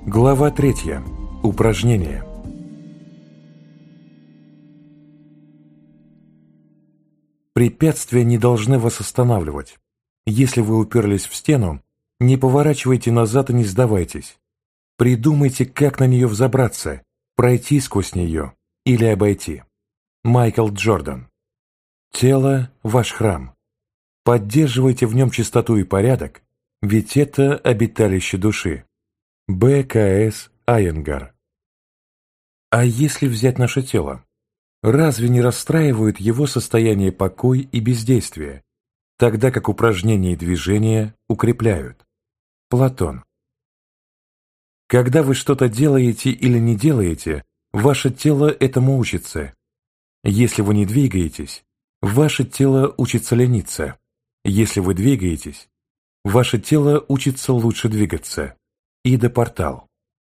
Глава 3. Упражнения. Препятствия не должны вас останавливать. Если вы уперлись в стену, не поворачивайте назад и не сдавайтесь. Придумайте, как на нее взобраться, пройти сквозь нее или обойти. Майкл Джордан. Тело – ваш храм. Поддерживайте в нем чистоту и порядок, ведь это обиталище души. Б.К.С. Айенгар. А если взять наше тело? Разве не расстраивают его состояние покой и бездействие, тогда как упражнения и движения укрепляют? Платон. Когда вы что-то делаете или не делаете, ваше тело этому учится. Если вы не двигаетесь, ваше тело учится лениться. Если вы двигаетесь, ваше тело учится лучше двигаться. Ида Портал.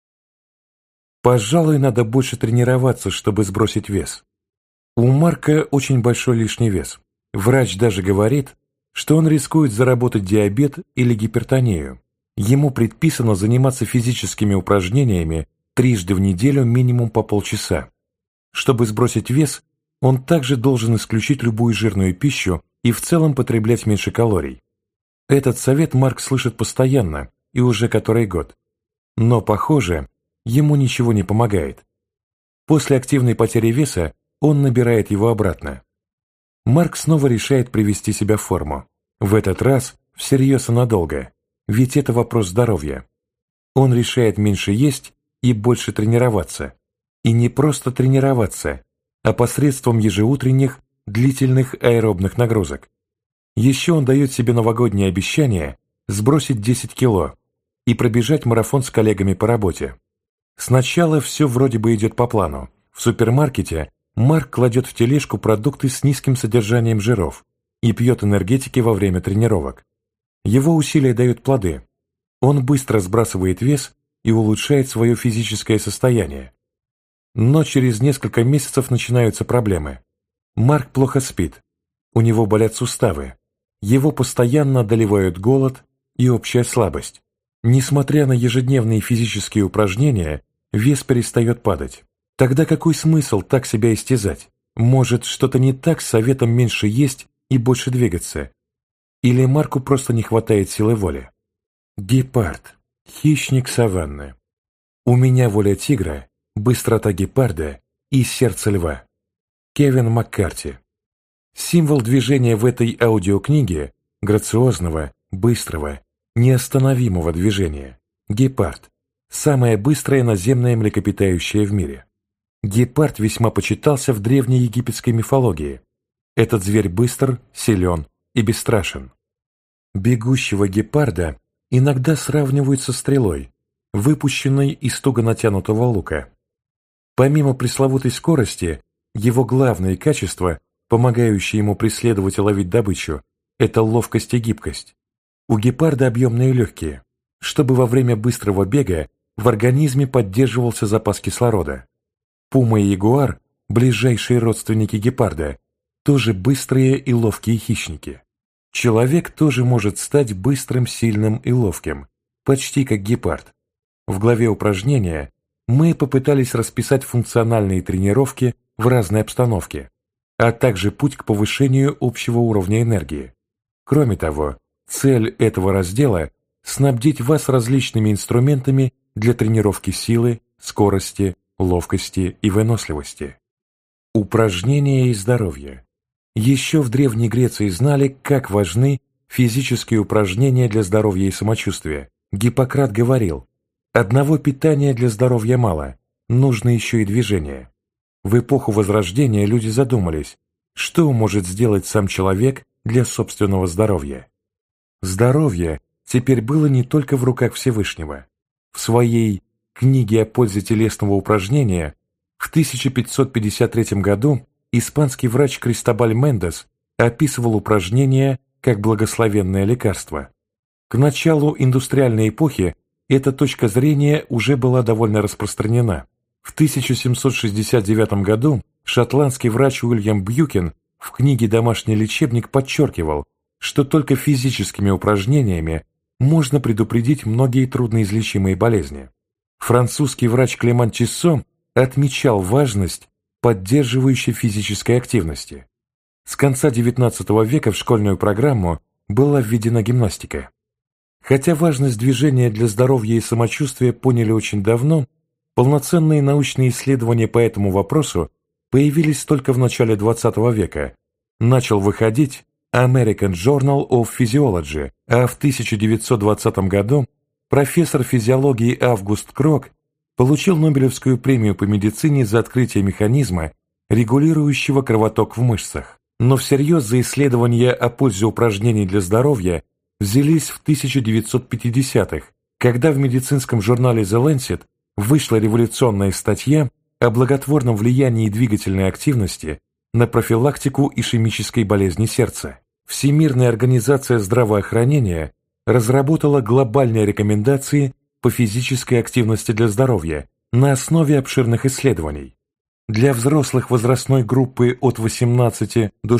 Пожалуй, надо больше тренироваться, чтобы сбросить вес. У Марка очень большой лишний вес. Врач даже говорит, что он рискует заработать диабет или гипертонию. Ему предписано заниматься физическими упражнениями 3 раза в неделю минимум по полчаса. Чтобы сбросить вес, он также должен исключить любую жирную пищу и в целом потреблять меньше калорий. Этот совет Марк слышит постоянно и уже который год. Но, похоже, ему ничего не помогает. После активной потери веса он набирает его обратно. Марк снова решает привести себя в форму. В этот раз всерьез и надолго, ведь это вопрос здоровья. Он решает меньше есть и больше тренироваться. И не просто тренироваться, а посредством ежеутренних длительных аэробных нагрузок. Еще он дает себе новогоднее обещание сбросить 10 кило и пробежать марафон с коллегами по работе. Сначала все вроде бы идет по плану. В супермаркете Марк кладет в тележку продукты с низким содержанием жиров и пьет энергетики во время тренировок. Его усилия дают плоды. Он быстро сбрасывает вес и улучшает свое физическое состояние. Но через несколько месяцев начинаются проблемы. Марк плохо спит, у него болят суставы, его постоянно одолевают голод и общая слабость. Несмотря на ежедневные физические упражнения, вес перестает падать. Тогда какой смысл так себя истязать? Может, что-то не так с советом меньше есть и больше двигаться? Или Марку просто не хватает силы воли? Гепард. Хищник саванны. У меня воля тигра, быстрота гепарда и сердце льва. Кевин Маккарти. Символ движения в этой аудиокниге – грациозного, быстрого, неостановимого движения. Гепард – самое быстрое наземное млекопитающее в мире. Гепард весьма почитался в древней египетской мифологии. Этот зверь быстр, силен и бесстрашен. Бегущего гепарда иногда сравнивают со стрелой, выпущенной из туго натянутого лука. Помимо пресловутой скорости, его главные качества, помогающие ему преследовать и ловить добычу, это ловкость и гибкость. У гепарда объемные легкие, чтобы во время быстрого бега в организме поддерживался запас кислорода. Пума и ягуар, ближайшие родственники гепарда, тоже быстрые и ловкие хищники. Человек тоже может стать быстрым, сильным и ловким, почти как гепард. В главе упражнения мы попытались расписать функциональные тренировки в разной обстановке, а также путь к повышению общего уровня энергии. Кроме того, цель этого раздела – снабдить вас различными инструментами для тренировки силы, скорости, ловкости и выносливости. Упражнения и здоровье. Еще в Древней Греции знали, как важны физические упражнения для здоровья и самочувствия. Гиппократ говорил: «Одного питания для здоровья мало, нужно еще и движение». В эпоху Возрождения люди задумались, что может сделать сам человек для собственного здоровья. Здоровье теперь было не только в руках Всевышнего. В своей «Книге о пользе телесного упражнения» в 1553 году испанский врач Кристобаль Мендес описывал упражнения как благословенное лекарство. К началу индустриальной эпохи эта точка зрения уже была довольно распространена. В 1769 году шотландский врач Уильям Бьюкен в книге «Домашний лечебник» подчеркивал, что только физическими упражнениями можно предупредить многие трудноизлечимые болезни. Французский врач Клеман Чиссо отмечал важность поддерживающей физической активности. С конца XIX века в школьную программу была введена гимнастика. Хотя важность движения для здоровья и самочувствия поняли очень давно, полноценные научные исследования по этому вопросу появились только в начале XX века. Начал выходить American Journal of Physiology, а в 1920 году профессор физиологии Август Крок получил Нобелевскую премию по медицине за открытие механизма, регулирующего кровоток в мышцах. Но всерьез за исследования о пользе упражнений для здоровья взялись в 1950-х, когда в медицинском журнале The Lancet вышла революционная статья о благотворном влиянии двигательной активности на профилактику ишемической болезни сердца. Всемирная организация здравоохранения разработала глобальные рекомендации по физической активности для здоровья на основе обширных исследований. Для взрослых возрастной группы от 18 до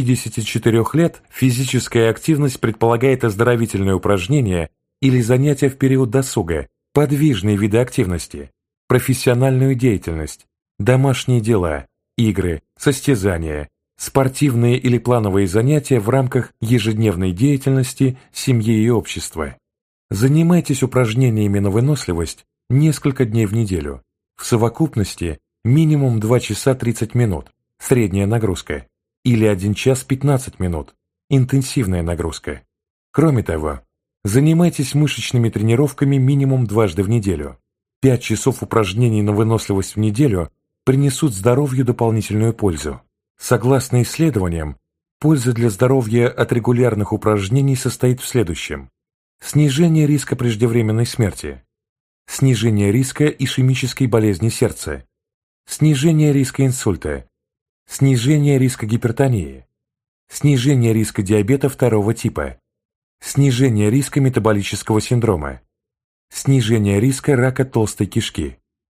64 лет физическая активность предполагает оздоровительные упражнения или занятия в период досуга, подвижные виды активности, профессиональную деятельность, домашние дела, игры, состязания, спортивные или плановые занятия в рамках ежедневной деятельности семьи и общества. Занимайтесь упражнениями на выносливость несколько дней в неделю. В совокупности минимум 2 часа 30 минут, средняя нагрузка, или 1 час 15 минут, интенсивная нагрузка. Кроме того, занимайтесь мышечными тренировками минимум дважды в неделю. 5 часов упражнений на выносливость в неделю принесут здоровью дополнительную пользу. Согласно исследованиям, польза для здоровья от регулярных упражнений состоит в следующем: снижение риска преждевременной смерти, снижение риска ишемической болезни сердца, снижение риска инсульта, снижение риска гипертонии, снижение риска диабета второго типа, снижение риска метаболического синдрома, снижение риска рака толстой кишки,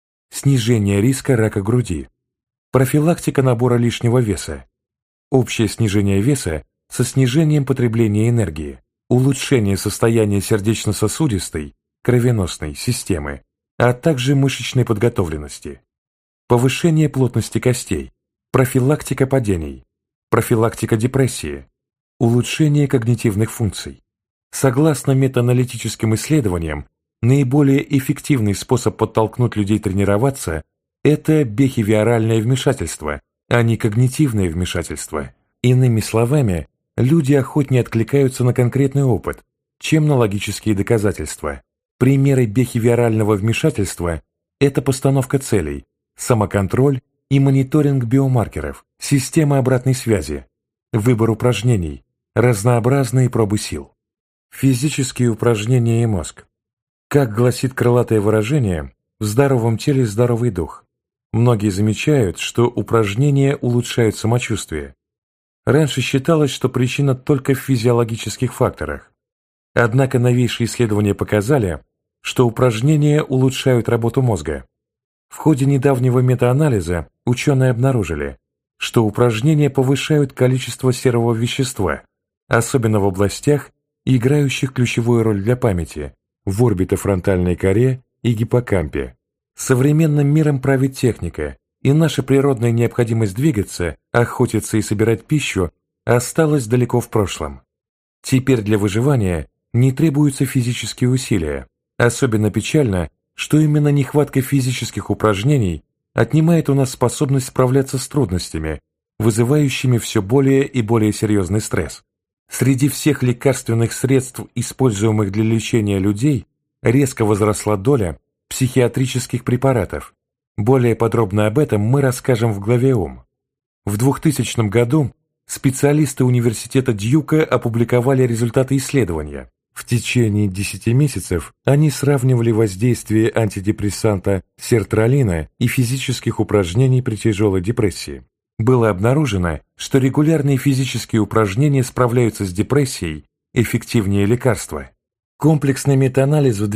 снижение риска рака груди, профилактика набора лишнего веса, общее снижение веса со снижением потребления энергии, улучшение состояния сердечно-сосудистой, кровеносной системы, а также мышечной подготовленности, повышение плотности костей, профилактика падений, профилактика депрессии, улучшение когнитивных функций. Согласно метааналитическим исследованиям, наиболее эффективный способ подтолкнуть людей тренироваться – это бихевиоральное вмешательство, а не когнитивное вмешательство. Иными словами, люди охотнее откликаются на конкретный опыт, чем на логические доказательства. Примеры бихевиорального вмешательства – это постановка целей, самоконтроль и мониторинг биомаркеров, система обратной связи, выбор упражнений, разнообразные пробы сил. Физические упражнения и мозг. Как гласит крылатое выражение, в здоровом теле здоровый дух. Многие замечают, что упражнения улучшают самочувствие. Раньше считалось, что причина только в физиологических факторах. Однако новейшие исследования показали, что упражнения улучшают работу мозга. В ходе недавнего метаанализа ученые обнаружили, что упражнения повышают количество серого вещества, особенно в областях, играющих ключевую роль для памяти, в орбитофронтальной коре и гиппокампе. Современным миром правит техника, и наша природная необходимость двигаться, охотиться и собирать пищу осталась далеко в прошлом. Теперь для выживания не требуются физические усилия. Особенно печально, что именно нехватка физических упражнений отнимает у нас способность справляться с трудностями, вызывающими все более и более серьезный стресс. Среди всех лекарственных средств, используемых для лечения людей, резко возросла доля психиатрических препаратов. Более подробно об этом мы расскажем в главе «Ум». В 2000 году специалисты университета Дьюка опубликовали результаты исследования. В течение 10 месяцев они сравнивали воздействие антидепрессанта сертралина и физических упражнений при тяжелой депрессии. Было обнаружено, что регулярные физические упражнения справляются с депрессией эффективнее лекарства. Комплексный метаанализ в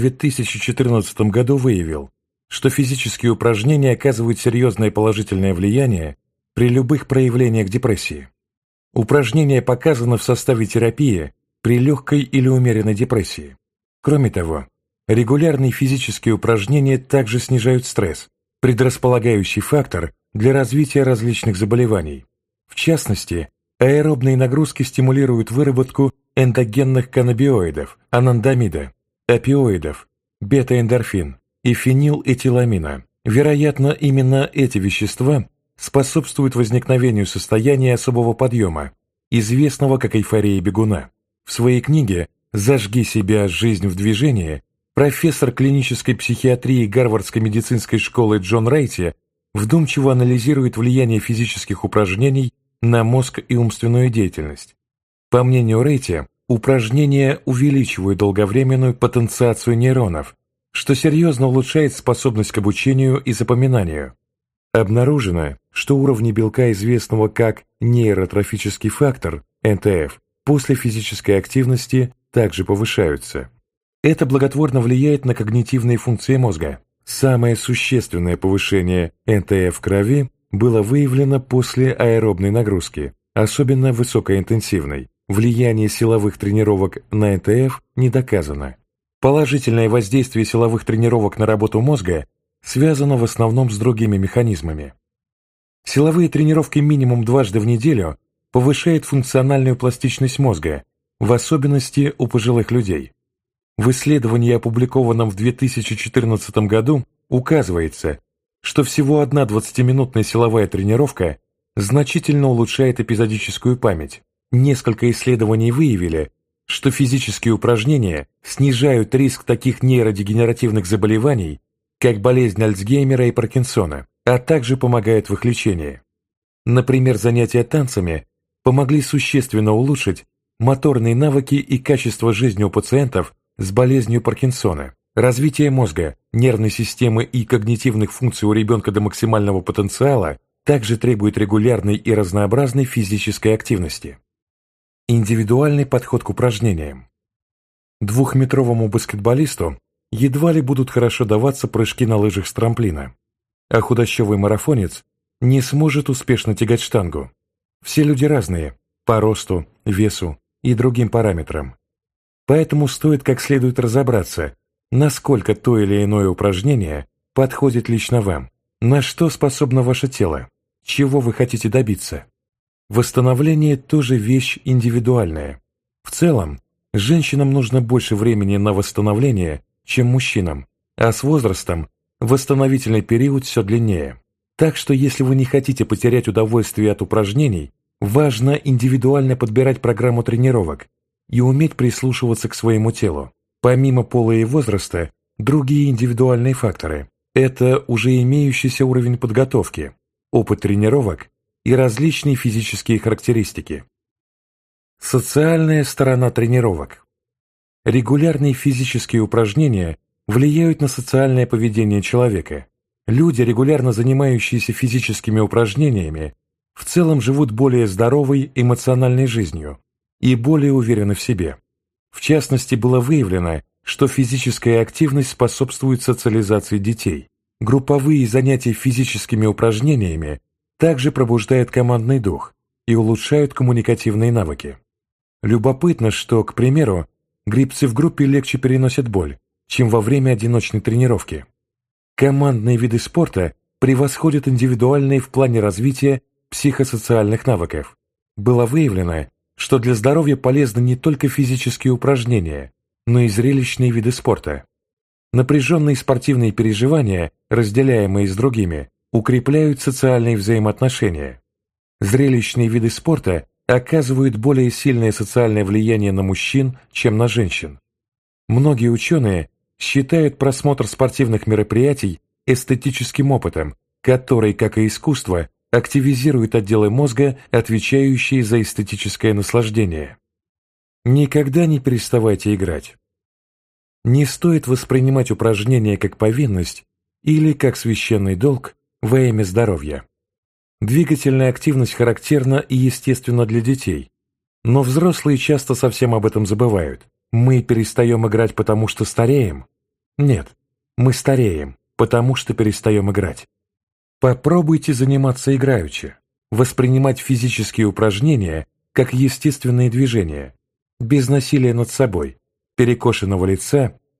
2014 году выявил, что физические упражнения оказывают серьезное положительное влияние при любых проявлениях депрессии. Упражнения показаны в составе терапии при легкой или умеренной депрессии. Кроме того, Регулярные физические упражнения также снижают стресс, предрасполагающий фактор для развития различных заболеваний. В частности, аэробные нагрузки стимулируют выработку эндогенных каннабиоидов, анандамида, опиоидов, бета-эндорфин и фенилэтиламина. Вероятно, именно эти вещества способствуют возникновению состояния особого подъема, известного как эйфория бегуна. В своей книге «Зажги себя. Жизнь в движении» профессор клинической психиатрии Гарвардской медицинской школы Джон Райти вдумчиво анализирует влияние физических упражнений на мозг и умственную деятельность. По мнению Райти, упражнения увеличивают долговременную потенциацию нейронов, что серьезно улучшает способность к обучению и запоминанию. Обнаружено, что уровни белка, известного как нейротрофический фактор, НТФ, после физической активности также повышаются. Это благотворно влияет на когнитивные функции мозга. Самое существенное повышение НТФ в крови было выявлено после аэробной нагрузки, особенно высокоинтенсивной. Влияние силовых тренировок на НТФ не доказано. Положительное воздействие силовых тренировок на работу мозга связано в основном с другими механизмами. Силовые тренировки минимум дважды в неделю повышают функциональную пластичность мозга, в особенности у пожилых людей. В исследовании, опубликованном в 2014 году, указывается, что всего одна 20-минутная силовая тренировка значительно улучшает эпизодическую память. Несколько исследований выявили, что физические упражнения снижают риск таких нейродегенеративных заболеваний, как болезнь Альцгеймера и Паркинсона, а также помогают в их лечении. Например, занятия танцами помогли существенно улучшить моторные навыки и качество жизни у пациентов с болезнью Паркинсона. Развитие мозга, нервной системы и когнитивных функций у ребенка до максимального потенциала также требует регулярной и разнообразной физической активности. Индивидуальный подход к упражнениям. Двухметровому баскетболисту едва ли будут хорошо даваться прыжки на лыжах с трамплина, а худощавый марафонец не сможет успешно тягать штангу. Все люди разные по росту, весу и другим параметрам. Поэтому стоит как следует разобраться, насколько то или иное упражнение подходит лично вам, на что способно ваше тело, чего вы хотите добиться. Восстановление тоже вещь индивидуальная. В целом, женщинам нужно больше времени на восстановление, чем мужчинам, а с возрастом восстановительный период все длиннее. Так что если вы не хотите потерять удовольствие от упражнений, важно индивидуально подбирать программу тренировок и уметь прислушиваться к своему телу. Помимо пола и возраста, другие индивидуальные факторы – это уже имеющийся уровень подготовки, опыт тренировок и различные физические характеристики. Социальная сторона тренировок. Регулярные физические упражнения влияют на социальное поведение человека. Люди, регулярно занимающиеся физическими упражнениями, в целом живут более здоровой эмоциональной жизнью и более уверены в себе. В частности, было выявлено, что физическая активность способствует социализации детей. Групповые занятия физическими упражнениями также пробуждают командный дух и улучшают коммуникативные навыки. Любопытно, что, к примеру, гребцы в группе легче переносят боль, чем во время одиночной тренировки. Командные виды спорта превосходят индивидуальные в плане развития психосоциальных навыков. Было выявлено, что для здоровья полезны не только физические упражнения, но и зрелищные виды спорта. Напряженные спортивные переживания, разделяемые с другими, укрепляют социальные взаимоотношения. Зрелищные виды спорта оказывают более сильное социальное влияние на мужчин, чем на женщин. Многие ученые считают просмотр спортивных мероприятий эстетическим опытом, который, как и искусство, активизирует отделы мозга, отвечающие за эстетическое наслаждение. Никогда не переставайте играть. Не стоит воспринимать упражнения как повинность или как священный долг во имя здоровья. Двигательная активность характерна и естественна для детей, но взрослые часто совсем об этом забывают. Мы перестаем играть, потому что стареем? Нет, мы стареем, потому что перестаем играть. Попробуйте заниматься играючи, воспринимать физические упражнения как естественные движения, без насилия над собой, перекошенного лица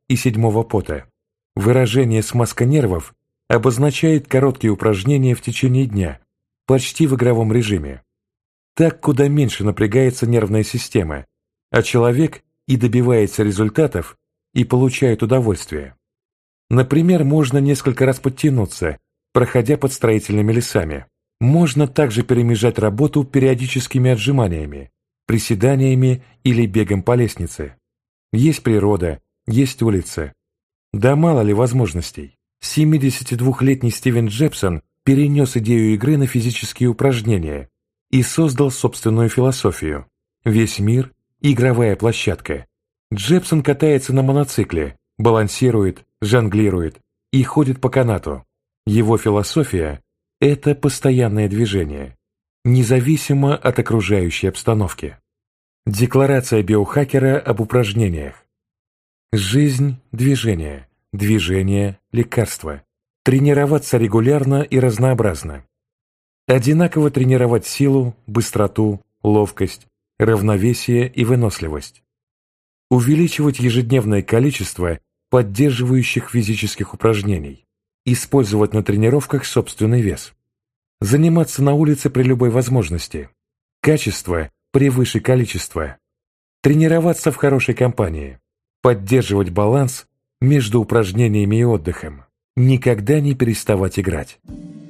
и седьмого пота. Выражение «смазка нервов» обозначает короткие упражнения в течение дня, почти в игровом режиме. Так куда меньше напрягается нервная система, а человек и добивается результатов, и получает удовольствие. Например, можно несколько раз подтянуться, проходя под строительными лесами. Можно также перемежать работу периодическими отжиманиями, приседаниями или бегом по лестнице. Есть природа, есть улица. Да мало ли возможностей. 72-летний Стивен Джобсон перенес идею игры на физические упражнения и создал собственную философию. Весь мир – игровая площадка. Джобсон катается на моноцикле, балансирует, жонглирует и ходит по канату. Его философия – это постоянное движение, независимо от окружающей обстановки. Декларация биохакера об упражнениях. Жизнь – движение, движение – лекарство. Тренироваться регулярно и разнообразно. Одинаково тренировать силу, быстроту, ловкость, равновесие и выносливость. Увеличивать ежедневное количество поддерживающих физических упражнений. Использовать на тренировках собственный вес. Заниматься на улице при любой возможности. Качество превыше количества. Тренироваться в хорошей компании. Поддерживать баланс между упражнениями и отдыхом. Никогда не переставать играть.